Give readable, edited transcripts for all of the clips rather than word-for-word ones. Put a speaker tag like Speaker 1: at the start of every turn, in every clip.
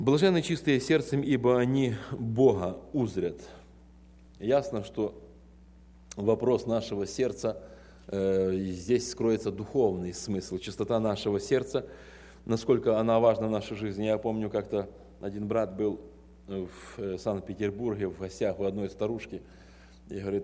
Speaker 1: Блаженны чистые сердцем, ибо они Бога узрят. Ясно, что вопрос нашего сердца, здесь скроется духовный смысл, чистота нашего сердца, насколько она важна в нашей жизни. Я помню, как-то один брат был в Санкт-Петербурге в гостях у одной старушки, и говорит,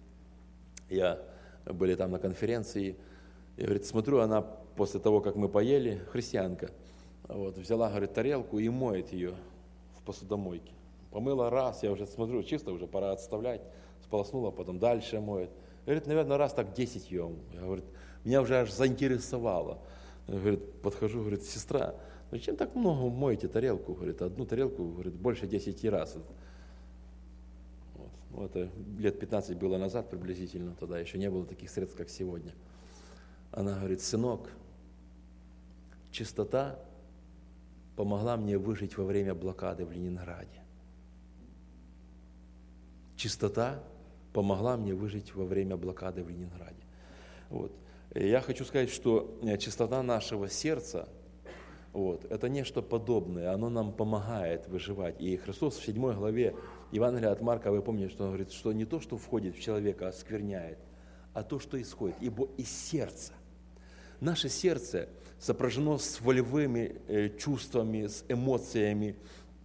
Speaker 1: были там на конференции, и говорит, смотрю, она после того, как мы поели, христианка, взяла, говорит, тарелку и моет ее в посудомойке. Помыла раз, я уже смотрю, чисто уже пора отставлять, сполоснула, потом дальше моет. Говорит, наверное, раз так 10 ее. Я, говорит, меня уже аж заинтересовало. Говорит, подхожу, говорит, сестра, зачем так много моете тарелку? Говорит, одну тарелку, говорит, больше 10 раз. Это лет 15 было назад приблизительно, тогда еще не было таких средств, как сегодня. Она говорит, сынок, чистота помогла мне выжить во время блокады в Ленинграде. Чистота помогла мне выжить во время блокады в Ленинграде. И я хочу сказать, что чистота нашего сердца, это нечто подобное, оно нам помогает выживать. И Христос в 7 главе Евангелия от Марка, вы помните, что он говорит, что не то, что входит в человека, оскверняет, а то, что исходит, ибо из сердца. Наше сердце сопряжено с волевыми чувствами, с эмоциями.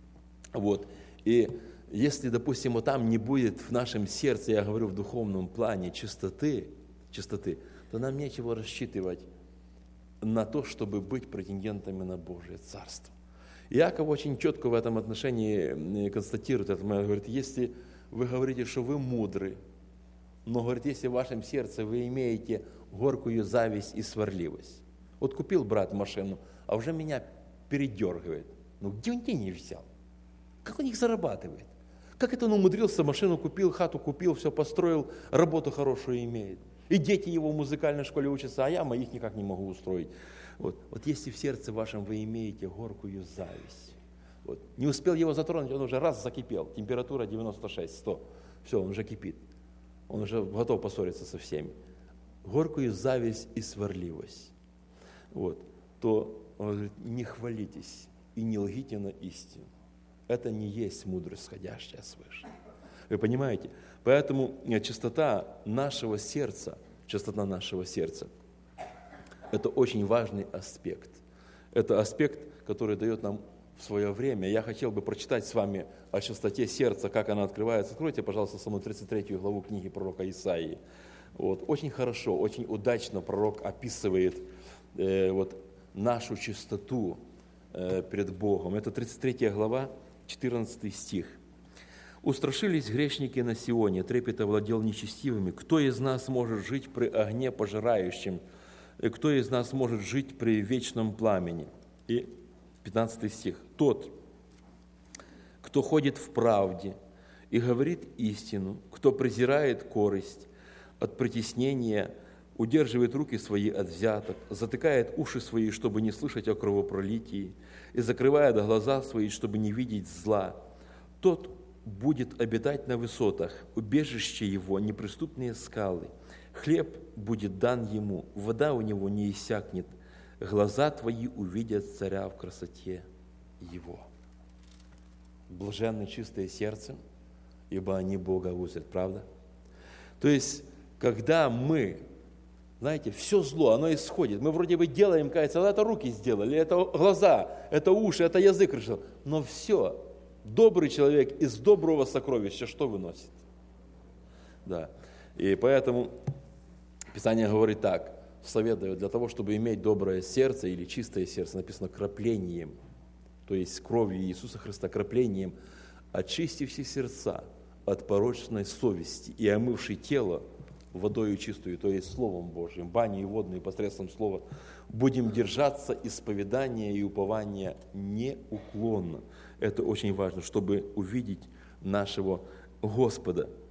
Speaker 1: И если, допустим, там не будет в нашем сердце, я говорю в духовном плане, чистоты, то нам нечего рассчитывать на то, чтобы быть претендентами на Божие Царство. Иаков очень четко в этом отношении констатирует это. Он говорит, если вы говорите, что вы мудры, но, говорит, если в вашем сердце вы имеете горькую зависть и сварливость. Купил брат машину, а уже меня передергивает. Где он деньги взял? Как он их зарабатывает? Как это он умудрился, машину купил, хату купил, все построил, работу хорошую имеет. И дети его в музыкальной школе учатся, а я моих никак не могу устроить. Если в сердце вашем вы имеете горькую зависть, не успел его затронуть, он уже раз закипел, температура 96-100, все, он уже кипит, он уже готов поссориться со всеми. Горькую зависть и сварливость, то он говорит, не хвалитесь и не лгите на истину. Это не есть мудрость, сходящая свыше. Вы понимаете? Поэтому чистота нашего сердца, это очень важный аспект. Это аспект, который дает нам в свое время. Я хотел бы прочитать с вами о чистоте сердца, как она открывается. Откройте, пожалуйста, со мной 33 главу книги пророка Исаии. Очень хорошо, очень удачно пророк описывает нашу чистоту перед Богом. Это 33 глава, 14 стих. «Устрашились грешники на Сионе, трепет овладел нечестивыми. Кто из нас может жить при огне пожирающем? И кто из нас может жить при вечном пламени?» И 15 стих. «Тот, кто ходит в правде и говорит истину, кто презирает корость от притеснения, удерживает руки свои от взяток, затыкает уши свои, чтобы не слышать о кровопролитии, и закрывает глаза свои, чтобы не видеть зла, тот будет обитать на высотах, убежище его неприступные скалы. Хлеб будет дан ему, вода у него не иссякнет, глаза твои увидят царя в красоте его». Блаженны чистые сердцем, ибо они Бога узрят, правда? То есть, когда мы, знаете, все зло, оно исходит. Мы вроде бы делаем, кажется, это руки сделали, это глаза, это уши, это язык решил. Но все, добрый человек из доброго сокровища что выносит? Да. И поэтому Писание говорит так, советую, для того, чтобы иметь доброе сердце или чистое сердце, написано краплением, то есть кровью Иисуса Христа, краплением, очисти все сердца от порочной совести и омывши тело водою чистую, то есть Словом Божьим, баней водной посредством Слова, будем держаться исповедания и упования неуклонно. Это очень важно, чтобы увидеть нашего Господа.